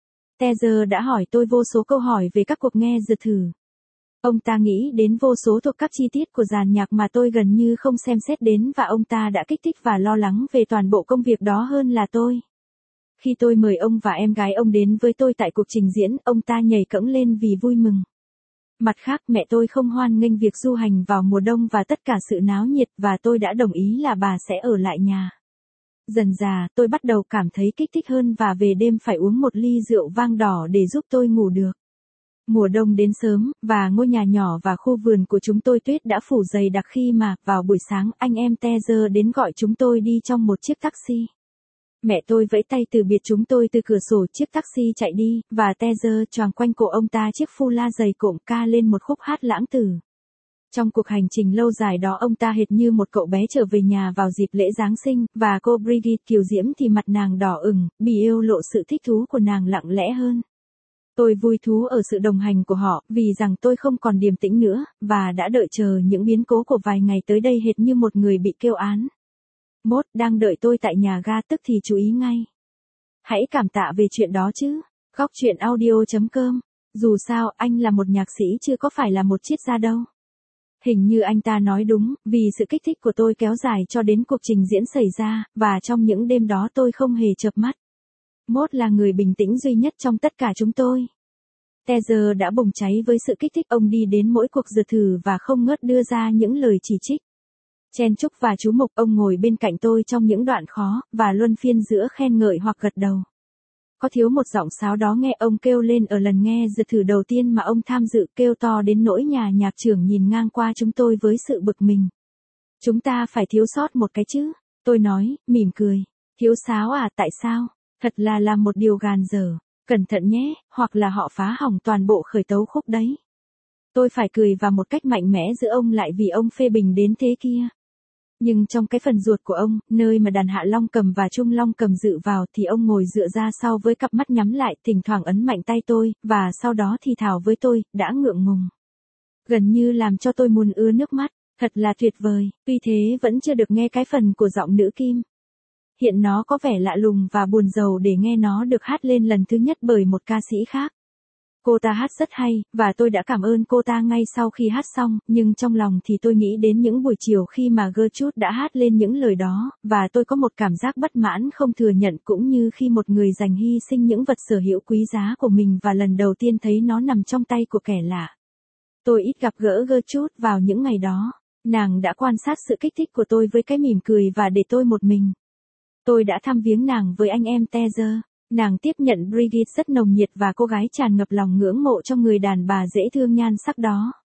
Tezer đã hỏi tôi vô số câu hỏi về các cuộc nghe dự thử. Ông ta nghĩ đến vô số thuộc các chi tiết của dàn nhạc mà tôi gần như không xem xét đến và ông ta đã kích thích và lo lắng về toàn bộ công việc đó hơn là tôi. Khi tôi mời ông và em gái ông đến với tôi tại cuộc trình diễn, ông ta nhảy cẫng lên vì vui mừng. Mặt khác, mẹ tôi không hoan nghênh việc du hành vào mùa đông và tất cả sự náo nhiệt và tôi đã đồng ý là bà sẽ ở lại nhà. Dần dà, tôi bắt đầu cảm thấy kích thích hơn và về đêm phải uống một ly rượu vang đỏ để giúp tôi ngủ được. Mùa đông đến sớm, và ngôi nhà nhỏ và khu vườn của chúng tôi tuyết đã phủ dày đặc khi mà, vào buổi sáng, anh em Tezer đến gọi chúng tôi đi trong một chiếc taxi. Mẹ tôi vẫy tay từ biệt chúng tôi từ cửa sổ chiếc taxi chạy đi, và Tezer choàng quanh cổ ông ta chiếc foulard dày cộm ca lên một khúc hát lãng tử. Trong cuộc hành trình lâu dài đó ông ta hệt như một cậu bé trở về nhà vào dịp lễ Giáng sinh, và cô Brigitte kiều diễm thì mặt nàng đỏ ửng, bì yêu lộ sự thích thú của nàng lặng lẽ hơn. Tôi vui thú ở sự đồng hành của họ, vì rằng tôi không còn điềm tĩnh nữa, và đã đợi chờ những biến cố của vài ngày tới đây hệt như một người bị kêu án. Mốt đang đợi tôi tại nhà ga tức thì chú ý ngay. Hãy cảm tạ về chuyện đó chứ. Góc truyện audio.com. Dù sao, anh là một nhạc sĩ chứ có phải là một triết gia đâu. Hình như anh ta nói đúng, vì sự kích thích của tôi kéo dài cho đến cuộc trình diễn xảy ra, và trong những đêm đó tôi không hề chợp mắt. Mốt là người bình tĩnh duy nhất trong tất cả chúng tôi. Tezer đã bùng cháy với sự kích thích, ông đi đến mỗi cuộc dự thử và không ngớt đưa ra những lời chỉ trích. Chen chúc và chú mục, ông ngồi bên cạnh tôi trong những đoạn khó, và luân phiên giữa khen ngợi hoặc gật đầu. Có thiếu một giọng sáo đó nghe ông kêu lên ở lần nghe dự thử đầu tiên mà ông tham dự, kêu to đến nỗi nhà nhạc trưởng nhìn ngang qua chúng tôi với sự bực mình. Chúng ta phải thiếu sót một cái chứ, tôi nói, mỉm cười. Thiếu sáo à, tại sao? Thật là làm một điều gàn dở. Cẩn thận nhé, hoặc là họ phá hỏng toàn bộ khởi tấu khúc đấy. Tôi phải cười và một cách mạnh mẽ giữ ông lại vì ông phê bình đến thế kia. Nhưng trong cái phần ruột của ông, nơi mà đàn hạ long cầm và trung long cầm dự vào thì ông ngồi dựa ra sau với cặp mắt nhắm lại, thỉnh thoảng ấn mạnh tay tôi, và sau đó thì thào với tôi, đã ngượng ngùng. Gần như làm cho tôi muốn ứa nước mắt, thật là tuyệt vời, tuy thế vẫn chưa được nghe cái phần của giọng nữ Kim. Hiện nó có vẻ lạ lùng và buồn rầu để nghe nó được hát lên lần thứ nhất bởi một ca sĩ khác. Cô ta hát rất hay, và tôi đã cảm ơn cô ta ngay sau khi hát xong, nhưng trong lòng thì tôi nghĩ đến những buổi chiều khi mà Gertrude đã hát lên những lời đó, và tôi có một cảm giác bất mãn không thừa nhận, cũng như khi một người dành hy sinh những vật sở hữu quý giá của mình và lần đầu tiên thấy nó nằm trong tay của kẻ lạ. Tôi ít gặp gỡ Gertrude vào những ngày đó. Nàng đã quan sát sự kích thích của tôi với cái mỉm cười và để tôi một mình. Tôi đã thăm viếng nàng với anh em Tezer. Nàng tiếp nhận Brigitte rất nồng nhiệt và cô gái tràn ngập lòng ngưỡng mộ trong người đàn bà dễ thương nhan sắc đó.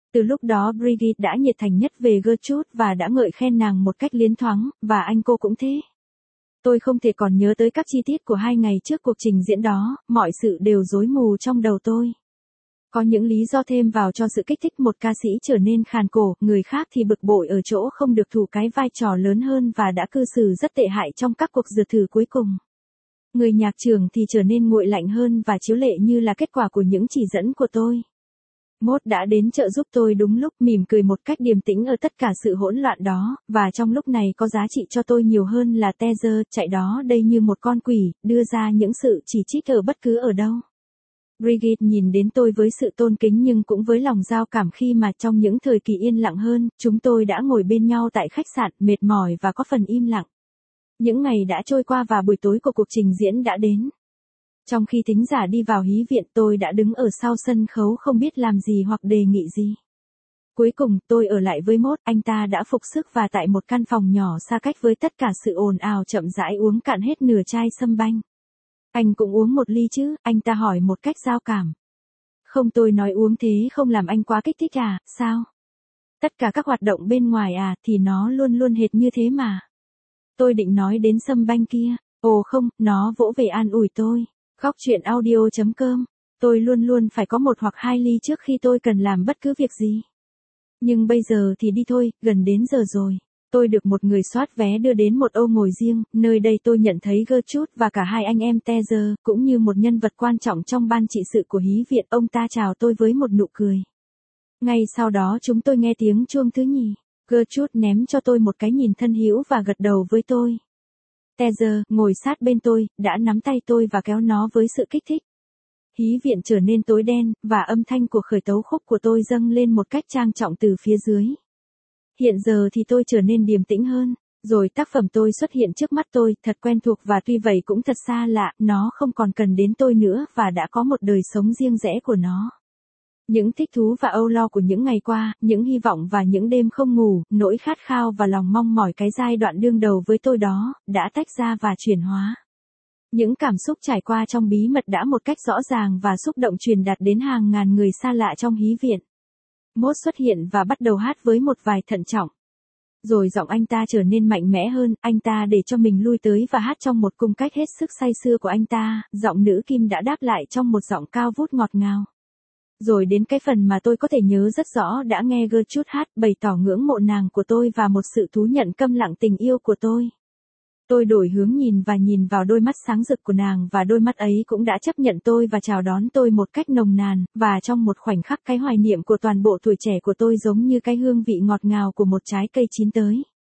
Từ lúc đó Brigitte đã nhiệt thành nhất về Gertrude và đã ngợi khen nàng một cách liến thoáng, và anh cô cũng thế. Tôi không thể còn nhớ tới các chi tiết của 2 ngày trước cuộc trình diễn đó, mọi sự đều rối mù trong đầu tôi. Có những lý do thêm vào cho sự kích thích một ca sĩ trở nên khàn cổ, người khác thì bực bội ở chỗ không được thủ cái vai trò lớn hơn và đã cư xử rất tệ hại trong các cuộc dượt thử cuối cùng. Người nhạc trưởng thì trở nên nguội lạnh hơn và chiếu lệ như là kết quả của những chỉ dẫn của tôi. Mốt đã đến trợ giúp tôi đúng lúc, mỉm cười một cách điềm tĩnh ở tất cả sự hỗn loạn đó, và trong lúc này có giá trị cho tôi nhiều hơn là Teaser chạy đó đây như một con quỷ, đưa ra những sự chỉ trích ở bất cứ ở đâu. Brigitte nhìn đến tôi với sự tôn kính nhưng cũng với lòng giao cảm khi mà trong những thời kỳ yên lặng hơn, chúng tôi đã ngồi bên nhau tại khách sạn, mệt mỏi và có phần im lặng. Những ngày đã trôi qua và buổi tối của cuộc trình diễn đã đến. Trong khi thính giả đi vào hí viện, tôi đã đứng ở sau sân khấu không biết làm gì hoặc đề nghị gì. Cuối cùng, tôi ở lại với Mốt, anh ta đã phục sức và tại một căn phòng nhỏ xa cách với tất cả sự ồn ào chậm rãi uống cạn hết nửa chai sâm banh. Anh cũng uống một ly chứ, anh ta hỏi một cách giao cảm. Không, tôi nói uống thế không làm anh quá kích thích à, sao? Tất cả các hoạt động bên ngoài à, thì nó luôn luôn hệt như thế mà. Tôi định nói đến sâm banh kia. Ồ không, nó vỗ về an ủi tôi. Góc chuyện audio.com. Tôi luôn luôn phải có 1 hoặc 2 ly trước khi tôi cần làm bất cứ việc gì. Nhưng bây giờ thì đi thôi, gần đến giờ rồi. Tôi được một người soát vé đưa đến một ô ngồi riêng, nơi đây tôi nhận thấy Gertrude và cả hai anh em Teaser, cũng như một nhân vật quan trọng trong ban trị sự của hí viện. Ông ta chào tôi với một nụ cười. Ngay sau đó chúng tôi nghe tiếng chuông thứ nhì. Gertrude ném cho tôi một cái nhìn thân hữu và gật đầu với tôi. Teaser, ngồi sát bên tôi, đã nắm tay tôi và kéo nó với sự kích thích. Hí viện trở nên tối đen, và âm thanh của khởi tấu khúc của tôi dâng lên một cách trang trọng từ phía dưới. Hiện giờ thì tôi trở nên điềm tĩnh hơn, rồi tác phẩm tôi xuất hiện trước mắt tôi, thật quen thuộc và tuy vậy cũng thật xa lạ, nó không còn cần đến tôi nữa và đã có một đời sống riêng rẽ của nó. Những thích thú và âu lo của những ngày qua, những hy vọng và những đêm không ngủ, nỗi khát khao và lòng mong mỏi cái giai đoạn đương đầu với tôi đó, đã tách ra và chuyển hóa. Những cảm xúc trải qua trong bí mật đã một cách rõ ràng và xúc động truyền đạt đến hàng ngàn người xa lạ trong hí viện. Mốt xuất hiện và bắt đầu hát với một vài thận trọng. Rồi giọng anh ta trở nên mạnh mẽ hơn, anh ta để cho mình lui tới và hát trong một cung cách hết sức say sưa của anh ta, giọng nữ Kim đã đáp lại trong một giọng cao vút ngọt ngào. Rồi đến cái phần mà tôi có thể nhớ rất rõ đã nghe Gertrude hát, bày tỏ ngưỡng mộ nàng của tôi và một sự thú nhận câm lặng tình yêu của tôi. Tôi đổi hướng nhìn vào đôi mắt sáng rực của nàng và đôi mắt ấy cũng đã chấp nhận tôi và chào đón tôi một cách nồng nàn, và trong một khoảnh khắc cái hoài niệm của toàn bộ tuổi trẻ của tôi giống như cái hương vị ngọt ngào của một trái cây chín tới.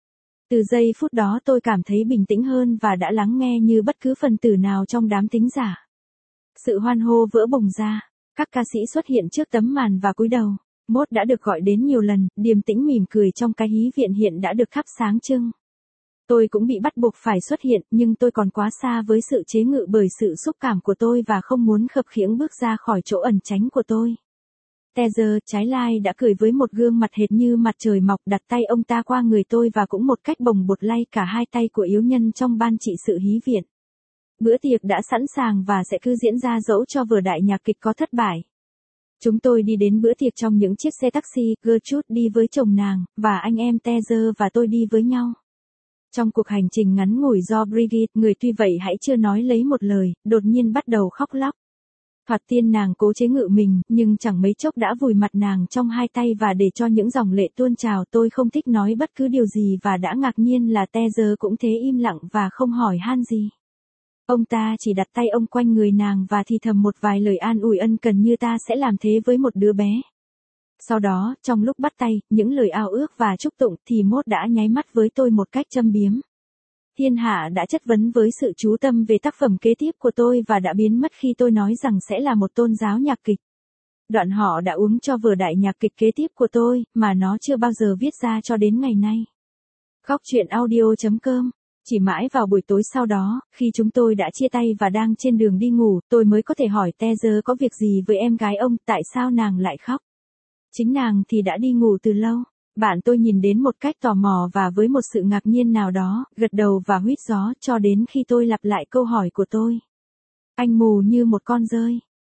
Từ giây phút đó tôi cảm thấy bình tĩnh hơn và đã lắng nghe như bất cứ phần tử nào trong đám thính giả. Sự hoan hô vỡ bùng ra, các ca sĩ xuất hiện trước tấm màn và cúi đầu. Mốt đã được gọi đến nhiều lần, điềm tĩnh mỉm cười trong cái hí viện hiện đã được thắp sáng trưng. Tôi cũng bị bắt buộc phải xuất hiện, nhưng tôi còn quá xa với sự chế ngự bởi sự xúc cảm của tôi và không muốn khập khiễng bước ra khỏi chỗ ẩn tránh của tôi. Teaser, trái lai đã cười với một gương mặt hệt như mặt trời mọc, đặt tay ông ta qua người tôi và cũng một cách bồng bột lay cả hai tay của yếu nhân trong ban trị sự hí viện. Bữa tiệc đã sẵn sàng và sẽ cứ diễn ra dẫu cho vở đại nhạc kịch có thất bại. Chúng tôi đi đến bữa tiệc trong những chiếc xe taxi, Gertrude đi với chồng nàng, và anh em Teaser và tôi đi với nhau. Trong cuộc hành trình ngắn ngủi do Brigitte, người tuy vậy hãy chưa nói lấy một lời, đột nhiên bắt đầu khóc lóc. Thoạt tiên nàng cố chế ngự mình, nhưng chẳng mấy chốc đã vùi mặt nàng trong hai tay và để cho những dòng lệ tuôn trào. Tôi không thích nói bất cứ điều gì và đã ngạc nhiên là Teaser cũng thế, im lặng và không hỏi han gì. Ông ta chỉ đặt tay ông quanh người nàng và thì thầm một vài lời an ủi ân cần như ta sẽ làm thế với một đứa bé. Sau đó, trong lúc bắt tay, những lời ao ước và chúc tụng thì Mốt đã nháy mắt với tôi một cách châm biếm. Thiên hạ đã chất vấn với sự chú tâm về tác phẩm kế tiếp của tôi và đã biến mất khi tôi nói rằng sẽ là một tôn giáo nhạc kịch. Đoạn họ đã uống cho vở đại nhạc kịch kế tiếp của tôi, mà nó chưa bao giờ viết ra cho đến ngày nay. Góc chuyện audio.com. Chỉ mãi vào buổi tối sau đó, khi chúng tôi đã chia tay và đang trên đường đi ngủ, tôi mới có thể hỏi Teaser có việc gì với em gái ông, tại sao nàng lại khóc. Chính nàng thì đã đi ngủ từ lâu. Bạn tôi nhìn đến một cách tò mò và với một sự ngạc nhiên nào đó, gật đầu và huýt gió cho đến khi tôi lặp lại câu hỏi của tôi. Anh mù như một con dơi.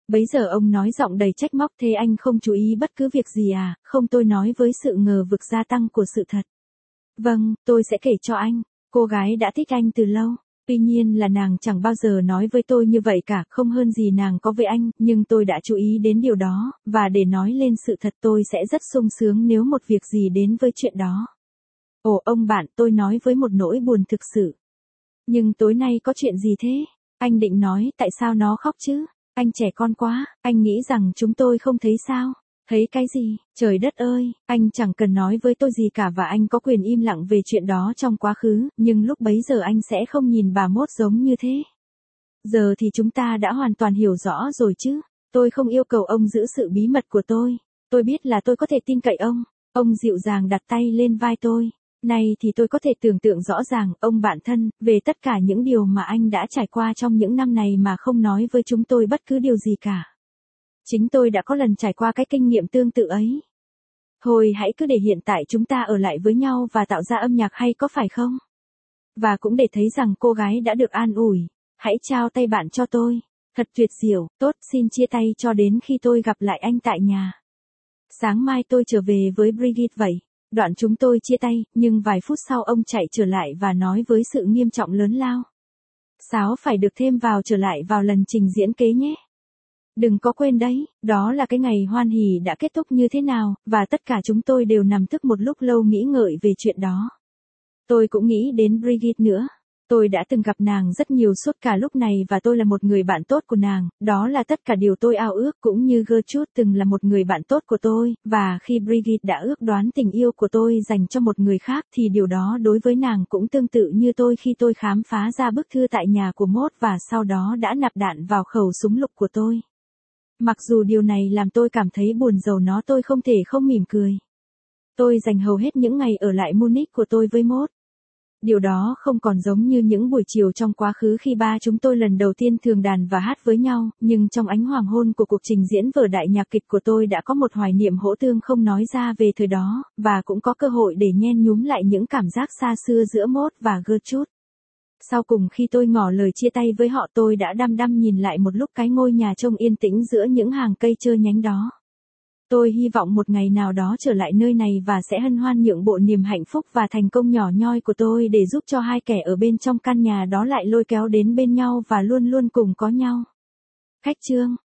Bấy giờ ông nói giọng đầy trách móc, thế anh không chú ý bất cứ việc gì à? Không, tôi nói với sự ngờ vực gia tăng của sự thật. Vâng, tôi sẽ kể cho anh. Cô gái đã thích anh từ lâu. Tuy nhiên là nàng chẳng bao giờ nói với tôi như vậy cả, không hơn gì nàng có với anh, nhưng tôi đã chú ý đến điều đó, và để nói lên sự thật tôi sẽ rất sung sướng nếu một việc gì đến với chuyện đó. Ồ ông bạn, tôi nói với một nỗi buồn thực sự. Nhưng tối nay có chuyện gì thế? Anh định nói tại sao nó khóc chứ? Anh trẻ con quá, anh nghĩ rằng chúng tôi không thấy sao? Thấy cái gì? Trời đất ơi, anh chẳng cần nói với tôi gì cả và anh có quyền im lặng về chuyện đó trong quá khứ, nhưng lúc bấy giờ anh sẽ không nhìn bà Mốt giống như thế. Giờ thì chúng ta đã hoàn toàn hiểu rõ rồi chứ. Tôi không yêu cầu ông giữ sự bí mật của tôi. Tôi biết là tôi có thể tin cậy ông. Ông dịu dàng đặt tay lên vai tôi. Này thì tôi có thể tưởng tượng rõ ràng, ông bạn thân, về tất cả những điều mà anh đã trải qua trong những năm này mà không nói với chúng tôi bất cứ điều gì cả. Chính tôi đã có lần trải qua cái kinh nghiệm tương tự ấy. Thôi hãy cứ để hiện tại chúng ta ở lại với nhau và tạo ra âm nhạc hay có phải không? Và cũng để thấy rằng cô gái đã được an ủi. Hãy trao tay bạn cho tôi. Thật tuyệt diệu, tốt, xin chia tay cho đến khi tôi gặp lại anh tại nhà. Sáng mai tôi trở về với Brigitte vậy. Đoạn chúng tôi chia tay, nhưng vài phút sau ông chạy trở lại và nói với sự nghiêm trọng lớn lao. Sáo phải được thêm vào trở lại vào lần trình diễn kế nhé. Đừng có quên đấy, đó là cái ngày hoan hỉ đã kết thúc như thế nào, và tất cả chúng tôi đều nằm thức một lúc lâu nghĩ ngợi về chuyện đó. Tôi cũng nghĩ đến Brigitte nữa. Tôi đã từng gặp nàng rất nhiều suốt cả lúc này và tôi là một người bạn tốt của nàng, đó là tất cả điều tôi ao ước, cũng như Gertrude từng là một người bạn tốt của tôi, và khi Brigitte đã ước đoán tình yêu của tôi dành cho một người khác thì điều đó đối với nàng cũng tương tự như tôi khi tôi khám phá ra bức thư tại nhà của Maud và sau đó đã nạp đạn vào khẩu súng lục của tôi. Mặc dù điều này làm tôi cảm thấy buồn rầu nó tôi không thể không mỉm cười. Tôi dành hầu hết những ngày ở lại Munich của tôi với Maud. Điều đó không còn giống như những buổi chiều trong quá khứ khi ba chúng tôi lần đầu tiên thường đàn và hát với nhau, nhưng trong ánh hoàng hôn của cuộc trình diễn vở đại nhạc kịch của tôi đã có một hoài niệm hỗ tương không nói ra về thời đó, và cũng có cơ hội để nhen nhúm lại những cảm giác xa xưa giữa Maud và Gertrude. Sau cùng khi tôi ngỏ lời chia tay với họ tôi đã đăm đăm nhìn lại một lúc cái ngôi nhà trông yên tĩnh giữa những hàng cây trơ nhánh đó. Tôi hy vọng một ngày nào đó trở lại nơi này và sẽ hân hoan nhượng bộ niềm hạnh phúc và thành công nhỏ nhoi của tôi để giúp cho hai kẻ ở bên trong căn nhà đó lại lôi kéo đến bên nhau và luôn luôn cùng có nhau. Khách chương